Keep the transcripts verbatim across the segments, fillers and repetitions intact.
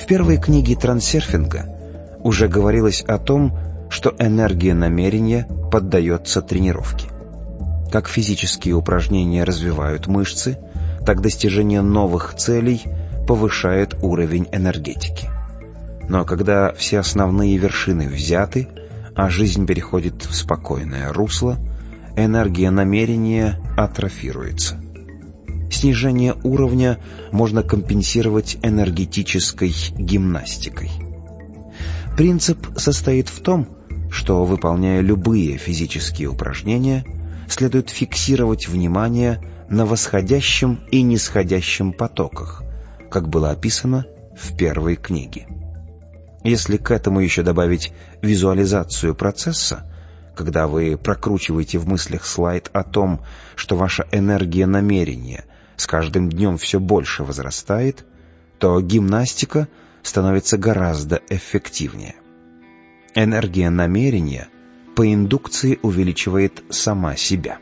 В первой книге трансерфинга уже говорилось о том, что энергия намерения поддается тренировке. Как физические упражнения развивают мышцы, так достижение новых целей повышает уровень энергетики. Но когда все основные вершины взяты, а жизнь переходит в спокойное русло, энергия намерения атрофируется. Снижение уровня можно компенсировать энергетической гимнастикой. Принцип состоит в том, что, выполняя любые физические упражнения, следует фиксировать внимание на восходящем и нисходящем потоках, как было описано в первой книге. Если к этому еще добавить визуализацию процесса, когда вы прокручиваете в мыслях слайд о том, что ваша энергия намерения с каждым днем все больше возрастает, то гимнастика становится гораздо эффективнее. Энергия намерения по индукции увеличивает сама себя.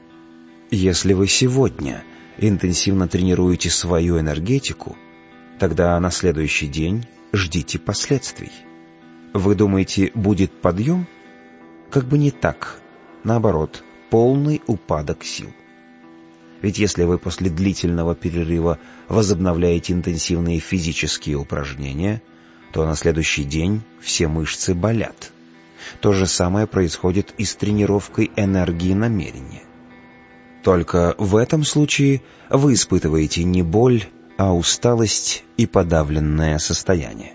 Если вы сегодня интенсивно тренируете свою энергетику, тогда на следующий день ждите последствий. Вы думаете, будет подъем? Как бы не так. Наоборот, полный упадок сил. Ведь если вы после длительного перерыва возобновляете интенсивные физические упражнения, то на следующий день все мышцы болят. То же самое происходит и с тренировкой энергии намерения. Только в этом случае вы испытываете не боль, а усталость и подавленное состояние.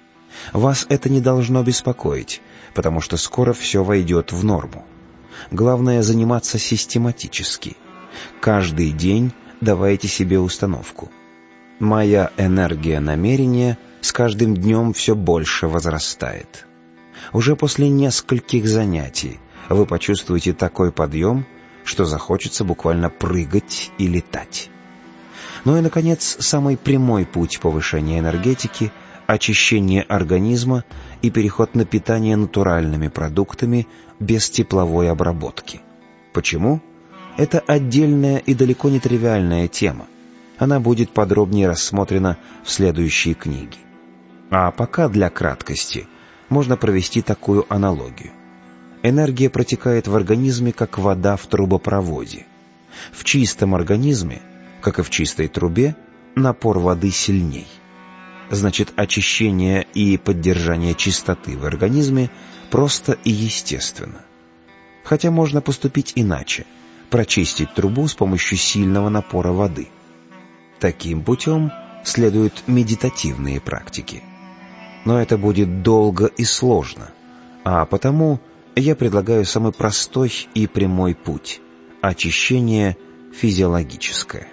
Вас это не должно беспокоить, потому что скоро все войдет в норму. Главное — заниматься систематически. Каждый день давайте себе установку. Моя энергия намерения с каждым днем все больше возрастает. Уже после нескольких занятий вы почувствуете такой подъем, что захочется буквально прыгать и летать. Ну и, наконец, самый прямой путь повышения энергетики — очищение организма и переход на питание натуральными продуктами без тепловой обработки. Почему? Это отдельная и далеко не тривиальная тема. Она будет подробнее рассмотрена в следующей книге. А пока для краткости можно провести такую аналогию. Энергия протекает в организме, как вода в трубопроводе. В чистом организме, как и в чистой трубе, напор воды сильней. Значит, очищение и поддержание чистоты в организме просто и естественно. Хотя можно поступить иначе – прочистить трубу с помощью сильного напора воды. Таким путем следуют медитативные практики. Но это будет долго и сложно, а потому я предлагаю самый простой и прямой путь – очищение физиологическое.